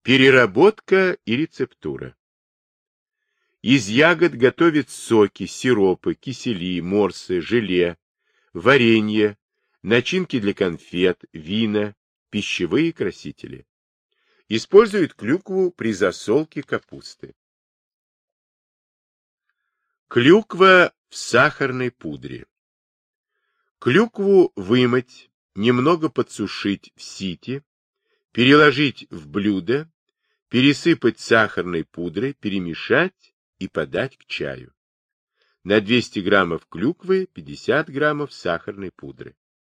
Переработка и рецептура. Из ягод готовят соки, сиропы, кисели, морсы, желе, варенье, начинки для конфет, вина, пищевые красители. Используют клюкву при засолке капусты. Клюква в сахарной пудре. Клюкву вымыть, немного подсушить в сите, переложить в блюдо, пересыпать сахарной пудрой, перемешать и подать к чаю. На 200 граммов клюквы 50 граммов сахарной пудры.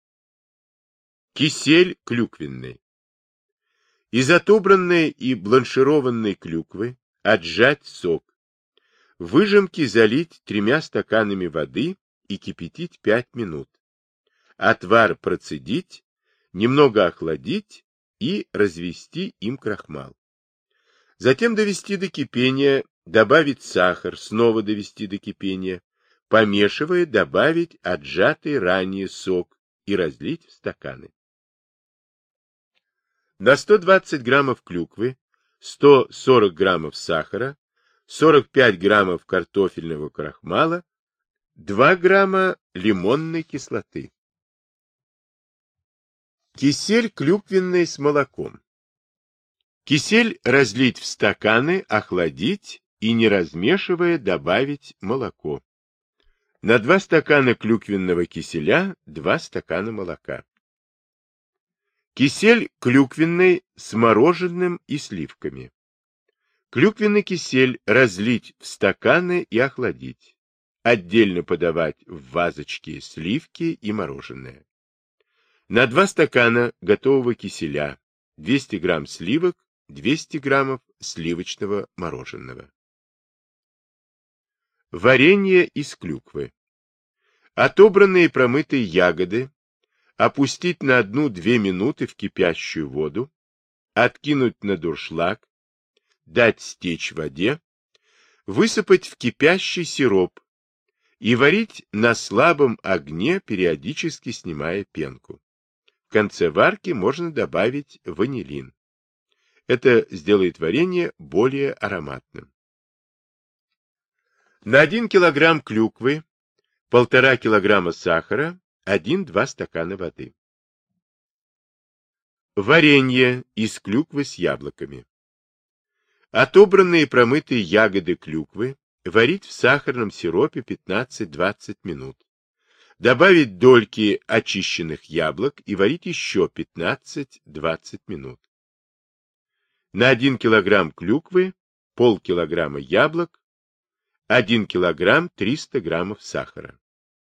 Кисель клюквенный. Из отобранной и бланшированной клюквы отжать сок. В выжимке залить 3 стаканами воды и кипятить 5 минут. Отвар процедить, немного охладить и развести им крахмал. Затем довести до кипения, добавить сахар, снова довести до кипения, помешивая, добавить отжатый ранее сок и разлить в стаканы. На 120 граммов клюквы 140 граммов сахара, 45 граммов картофельного крахмала, 2 грамма лимонной кислоты. Кисель клюквенный с молоком. Кисель разлить в стаканы, охладить и, не размешивая, добавить молоко. На 2 стакана клюквенного киселя 2 стакана молока. Кисель клюквенный с мороженым и сливками. Клюквенный кисель разлить в стаканы и охладить. Отдельно подавать в вазочки сливки и мороженое. На 2 стакана готового киселя 200 грамм сливок, 200 граммов сливочного мороженого. Варенье из клюквы. Отобранные промытые ягоды опустить на 1-2 минуты в кипящую воду, откинуть на дуршлаг, дать стечь в воде, высыпать в кипящий сироп и варить на слабом огне, периодически снимая пенку. В конце варки можно добавить ванилин. Это сделает варенье более ароматным. На 1 килограмм клюквы 1,5 килограмма сахара, 1-2 стакана воды. Варенье из клюквы с яблоками. Отобранные промытые ягоды клюквы варить в сахарном сиропе 15-20 минут. Добавить дольки очищенных яблок и варить еще 15-20 минут. На 1 килограмм клюквы полкилограмма яблок, 1 килограмм 300 граммов сахара.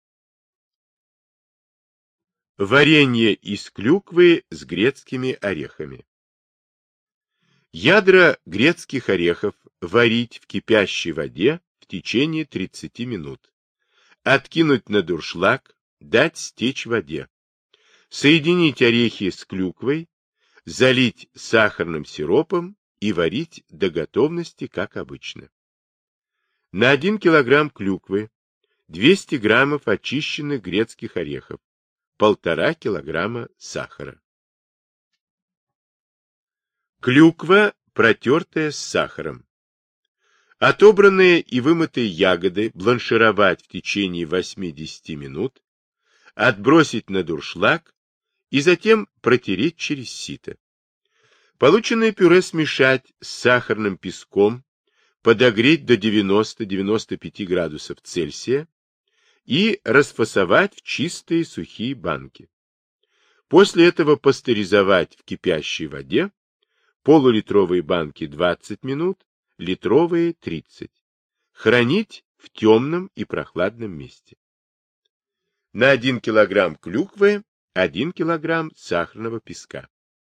Варенье из клюквы с грецкими орехами. Ядра грецких орехов варить в кипящей воде в течение 30 минут. Откинуть на дуршлаг, дать стечь в воде. Соединить орехи с клюквой, залить сахарным сиропом и варить до готовности, как обычно. На 1 килограмм клюквы 200 граммов очищенных грецких орехов, 1,5 килограмма сахара. Клюква, протертая с сахаром. Отобранные и вымытые ягоды бланшировать в течение 8-10 минут, отбросить на дуршлаг и затем протереть через сито. Полученное пюре смешать с сахарным песком, подогреть до 90-95 градусов Цельсия и расфасовать в чистые сухие банки. После этого пастеризовать в кипящей воде, полулитровые банки 20 минут, литровые 30. Хранить в темном и прохладном месте. На 1 килограмм клюквы 1 килограмм сахарного песка.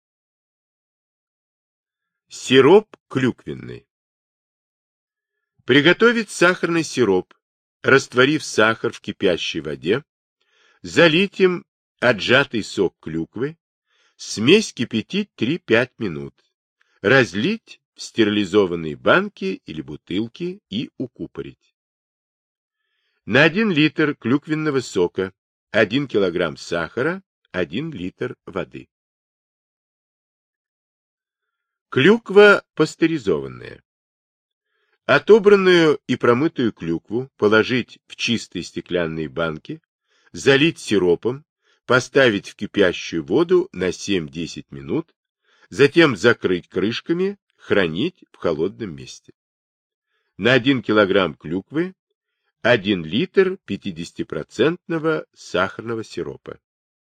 Сироп клюквенный. Приготовить сахарный сироп, растворив сахар в кипящей воде, залить им отжатый сок клюквы, смесь кипятить 3-5 минут, разлить в стерилизованные банки или бутылки и укупорить. На 1 литр клюквенного сока 1 килограмм сахара, 1 литр воды. Клюква пастеризованная. Отобранную и промытую клюкву положить в чистые стеклянные банки, залить сиропом, поставить в кипящую воду на 7-10 минут, затем закрыть крышками, хранить в холодном месте. На 1 килограмм клюквы 1 литр 50% сахарного сиропа.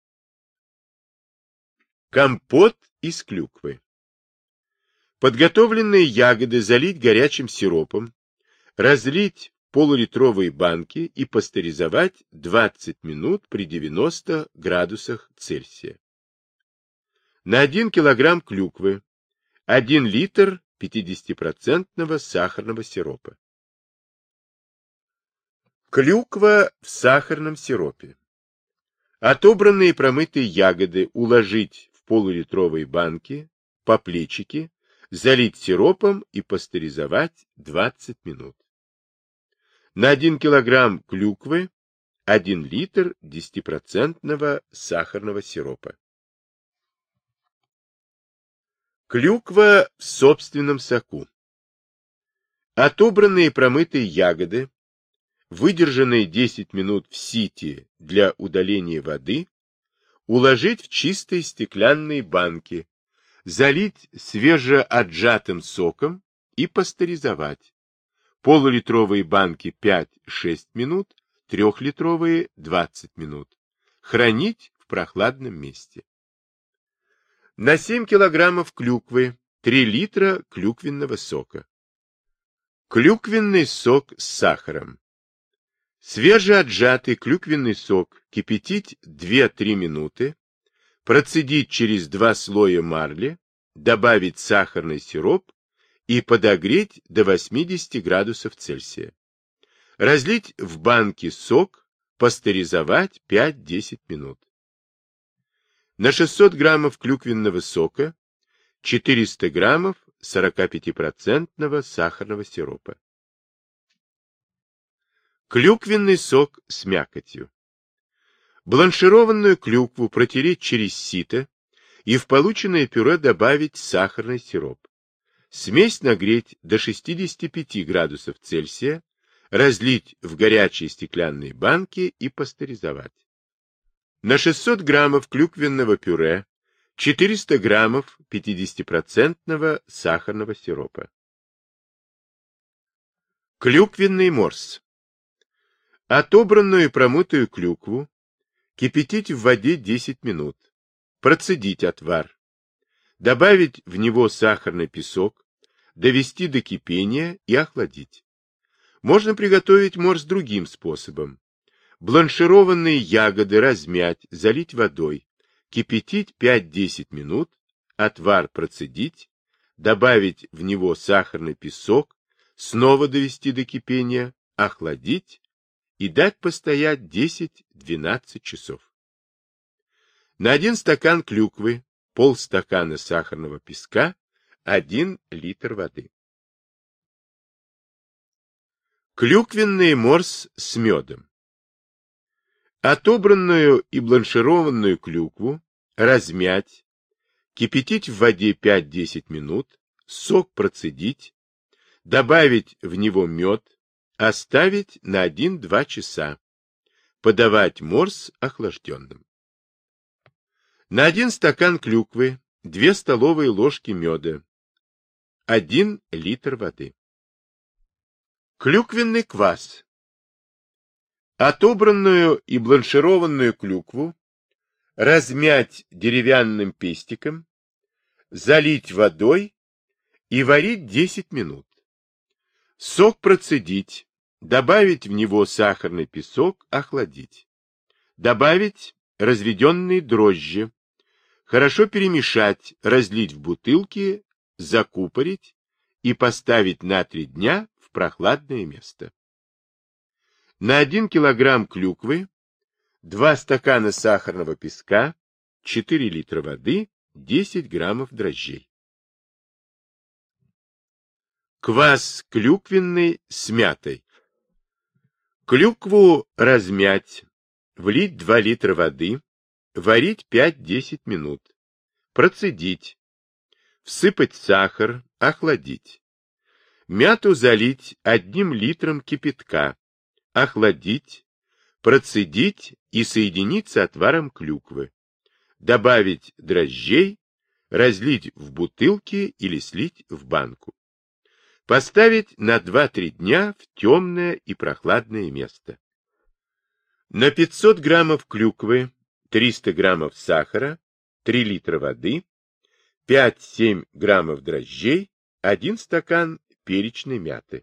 Компот из клюквы. Подготовленные ягоды залить горячим сиропом, разлить в полулитровые банки и пастеризовать 20 минут при 90 градусах Цельсия. На 1 килограмм клюквы 1 литр 50% сахарного сиропа. Клюква в сахарном сиропе. Отобранные и промытые ягоды уложить в полулитровые банки, по плечике, залить сиропом и пастеризовать 20 минут. На 1 килограмм клюквы 1 литр 10% сахарного сиропа. Клюква в собственном соку. Отобранные и промытые ягоды, выдержанные 10 минут в сите для удаления воды, уложить в чистые стеклянные банки, залить свежеотжатым соком и пастеризовать. Полулитровые банки 5-6 минут, 3-литровые 20 минут. Хранить в прохладном месте. На 7 килограммов клюквы 3 литра клюквенного сока. Клюквенный сок с сахаром. Свежеотжатый клюквенный сок кипятить 2-3 минуты, процедить через 2 слоя марли, добавить сахарный сироп и подогреть до 80 градусов Цельсия. Разлить в банки сок, пастеризовать 5-10 минут. На 600 граммов клюквенного сока 400 граммов 45% сахарного сиропа. Клюквенный сок с мякотью. Бланшированную клюкву протереть через сито и в полученное пюре добавить сахарный сироп. Смесь нагреть до 65 градусов Цельсия, разлить в горячие стеклянные банки и пастеризовать. На 600 граммов клюквенного пюре 400 граммов 50% сахарного сиропа. Клюквенный морс. Отобранную и промытую клюкву кипятить в воде 10 минут, процедить отвар, добавить в него сахарный песок, довести до кипения и охладить. Можно приготовить морс другим способом. Бланшированные ягоды размять, залить водой, кипятить 5-10 минут, отвар процедить, добавить в него сахарный песок, снова довести до кипения, охладить и дать постоять 10-12 часов. На 1 стакан клюквы, полстакана сахарного песка, 1 литр воды. Клюквенный морс с медом. Отобранную и бланшированную клюкву размять, кипятить в воде 5-10 минут, сок процедить, добавить в него мед, оставить на 1-2 часа. Подавать морс охлажденным. На 1 стакан клюквы 2 столовые ложки меда, 1 литр воды. Клюквенный квас. Отобранную и бланшированную клюкву размять деревянным пестиком, залить водой и варить 10 минут. Сок процедить, добавить в него сахарный песок, охладить. Добавить разведенные дрожжи, хорошо перемешать, разлить в бутылки, закупорить и поставить на 3 дня в прохладное место. На 1 килограмм клюквы 2 стакана сахарного песка, 4 литра воды, 10 граммов дрожжей. Квас клюквенный с мятой. Клюкву размять, влить 2 литра воды, варить 5-10 минут, процедить, всыпать сахар, охладить. Мяту залить 1 литром кипятка, охладить, процедить и соединить с отваром клюквы. Добавить дрожжей, разлить в бутылки или слить в банку. Поставить на 2-3 дня в темное и прохладное место. На 500 граммов клюквы, 300 граммов сахара, 3 литра воды, 5-7 граммов дрожжей, 1 стакан перечной мяты.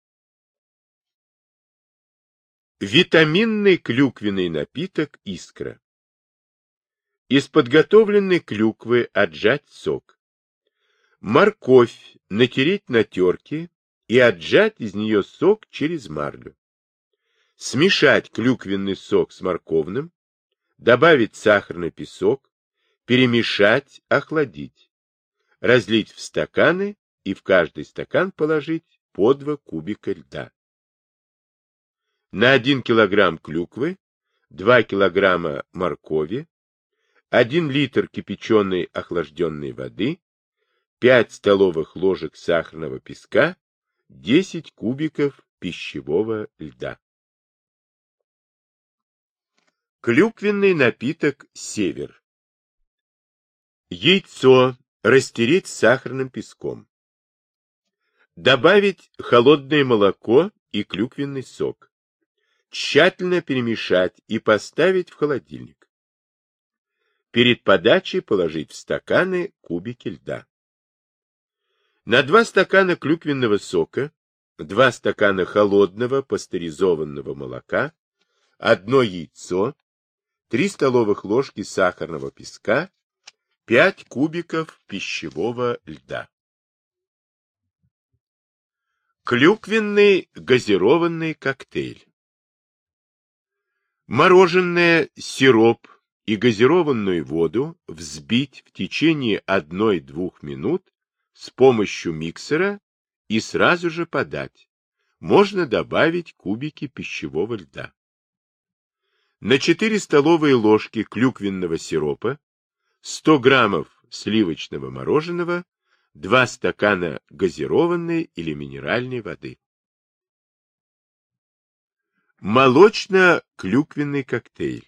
Витаминный клюквенный напиток «Искра». Из подготовленной клюквы отжать сок. Морковь натереть на терке и отжать из нее сок через марлю. Смешать клюквенный сок с морковным, добавить сахарный песок, перемешать, охладить. Разлить в стаканы и в каждый стакан положить по 2 кубика льда. На 1 килограмм клюквы, 2 килограмма моркови, 1 литр кипяченой охлажденной воды, 5 столовых ложек сахарного песка, 10 кубиков пищевого льда. Клюквенный напиток «Север». Яйцо растереть с сахарным песком. Добавить холодное молоко и клюквенный сок. Тщательно перемешать и поставить в холодильник. Перед подачей положить в стаканы кубики льда. На 2 стакана клюквенного сока, 2 стакана холодного пастеризованного молока, 1 яйцо, 3 столовых ложки сахарного песка, 5 кубиков пищевого льда. Клюквенный газированный коктейль. Мороженое, сироп и газированную воду взбить в течение 1-2 минут с помощью миксера и сразу же подать. Можно добавить кубики пищевого льда. На 4 столовые ложки клюквенного сиропа, 100 граммов сливочного мороженого, 2 стакана газированной или минеральной воды. Молочно-клюквенный коктейль.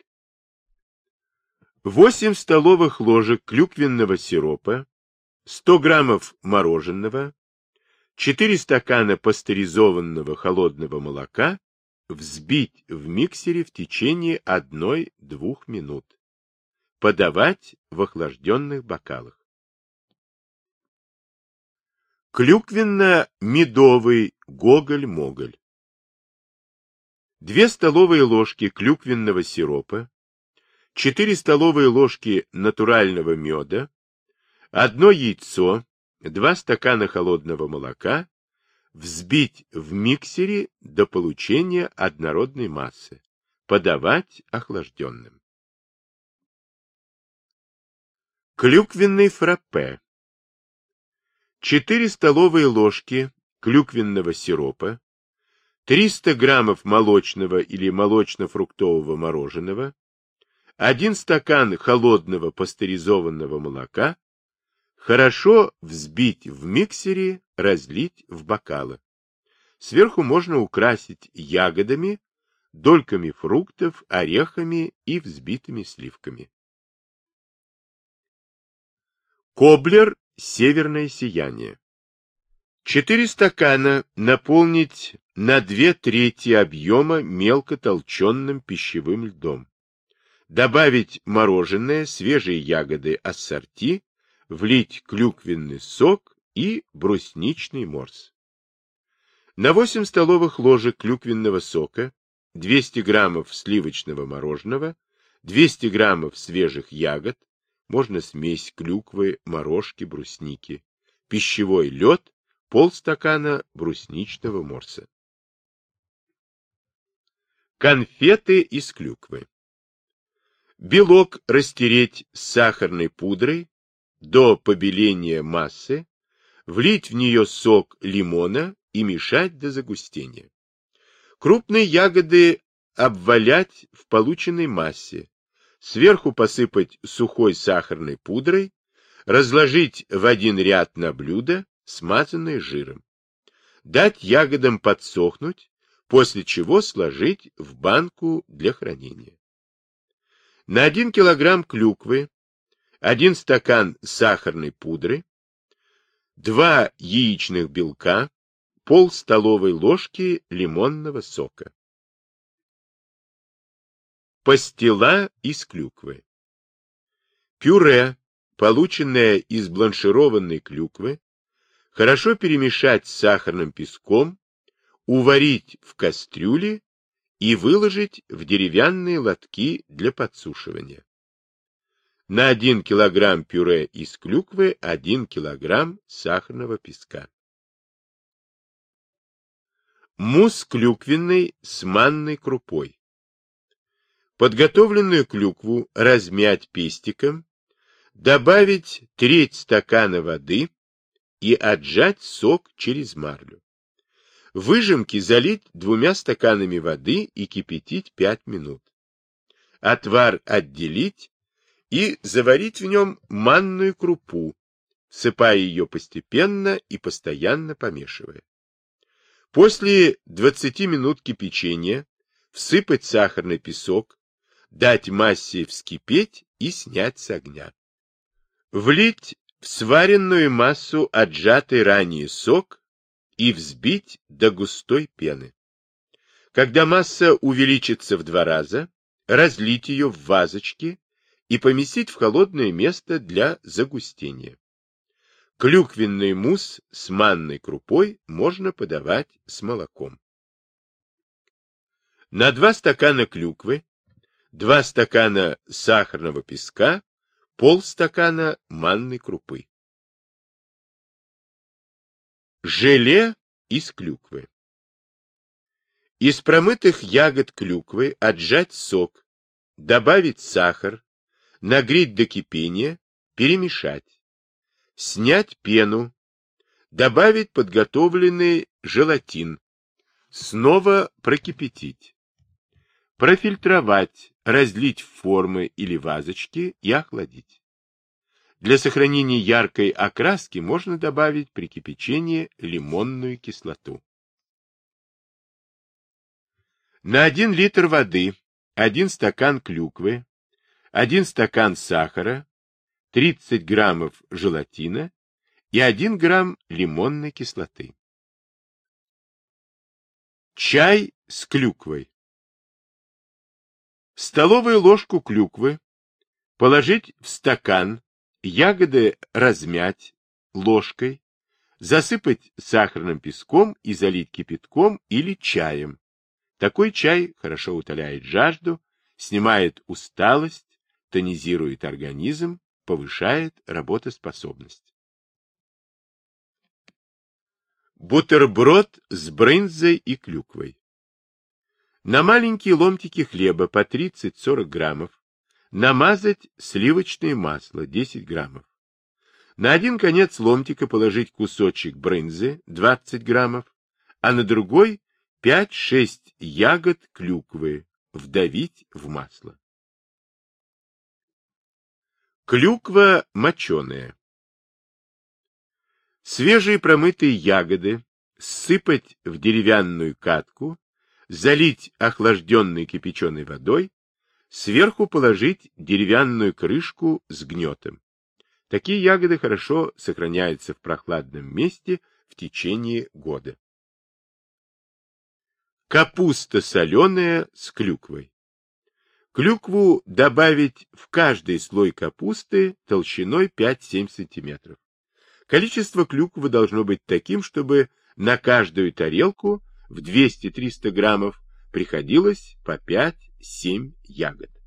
8 столовых ложек клюквенного сиропа, 100 граммов мороженого, 4 стакана пастеризованного холодного молока взбить в миксере в течение 1-2 минут. Подавать в охлажденных бокалах. Клюквенно-медовый гоголь-моголь. 2 столовые ложки клюквенного сиропа, 4 столовые ложки натурального меда, 1 яйцо, 2 стакана холодного молока, взбить в миксере до получения однородной массы. Подавать охлажденным. Клюквенный фраппе. 4 столовые ложки клюквенного сиропа, 300 граммов молочного или молочно-фруктового мороженого, 1 стакан холодного пастеризованного молока, хорошо взбить в миксере, разлить в бокалы. Сверху можно украсить ягодами, дольками фруктов, орехами и взбитыми сливками. Коблер «Северное сияние». 4 стакана наполнить на 2/3 объема мелко толченным пищевым льдом. Добавить мороженое, свежие ягоды ассорти, влить клюквенный сок и брусничный морс. На 8 столовых ложек клюквенного сока, 200 граммов сливочного мороженого, 200 граммов свежих ягод, можно смесь клюквы, морожки, брусники, пищевой лед, полстакана брусничного морса. Конфеты из клюквы. Белок растереть с сахарной пудрой до побеления массы, влить в нее сок лимона и мешать до загустения. Крупные ягоды обвалять в полученной массе, сверху посыпать сухой сахарной пудрой, разложить в один ряд на блюдо, смазанное жиром. Дать ягодам подсохнуть, после чего сложить в банку для хранения. На 1 килограмм клюквы 1 стакан сахарной пудры, 2 яичных белка, пол столовой ложки лимонного сока. Пастила из клюквы. Пюре, полученное из бланшированной клюквы, хорошо перемешать с сахарным песком, уварить в кастрюле и выложить в деревянные лотки для подсушивания. На 1 килограмм пюре из клюквы 1 килограмм сахарного песка. Мусс клюквенный с манной крупой. Подготовленную клюкву размять пестиком, добавить треть стакана воды и отжать сок через марлю. Выжимки залить 2 стаканами воды и кипятить 5 минут. Отвар отделить и заварить в нем манную крупу, всыпая ее постепенно и постоянно помешивая. После 20 минут кипячения всыпать сахарный песок, дать массе вскипеть и снять с огня. Влить в сваренную массу отжатый ранее сок и взбить до густой пены. Когда масса увеличится в 2 раза, разлить ее в вазочки и поместить в холодное место для загустения. Клюквенный мусс с манной крупой можно подавать с молоком. На 2 стакана клюквы 2 стакана сахарного песка, полстакана манной крупы. Желе из клюквы. Из промытых ягод клюквы отжать сок, добавить сахар, нагреть до кипения, перемешать. Снять пену, добавить подготовленный желатин, снова прокипятить. Профильтровать, разлить в формы или вазочки и охладить. Для сохранения яркой окраски можно добавить при кипячении лимонную кислоту. На 1 литр воды 1 стакан клюквы, 1 стакан сахара, 30 граммов желатина и 1 грамм лимонной кислоты. Чай с клюквой. Столовую ложку клюквы положить в стакан, ягоды размять ложкой, засыпать сахарным песком и залить кипятком или чаем. Такой чай хорошо утоляет жажду, снимает усталость, тонизирует организм, повышает работоспособность. Бутерброд с брынзой и клюквой. На маленькие ломтики хлеба по 30-40 граммов намазать сливочное масло 10 граммов. На один конец ломтика положить кусочек брынзы 20 граммов, а на другой 5-6 ягод клюквы вдавить в масло. Клюква моченая. Свежие промытые ягоды сыпать в деревянную катку, залить охлажденной кипяченой водой, сверху положить деревянную крышку с гнетом. Такие ягоды хорошо сохраняются в прохладном месте в течение года. Капуста соленая с клюквой. Клюкву добавить в каждый слой капусты толщиной 5-7 см. Количество клюквы должно быть таким, чтобы на каждую тарелку в 200-300 граммов приходилось по 5-7 ягод.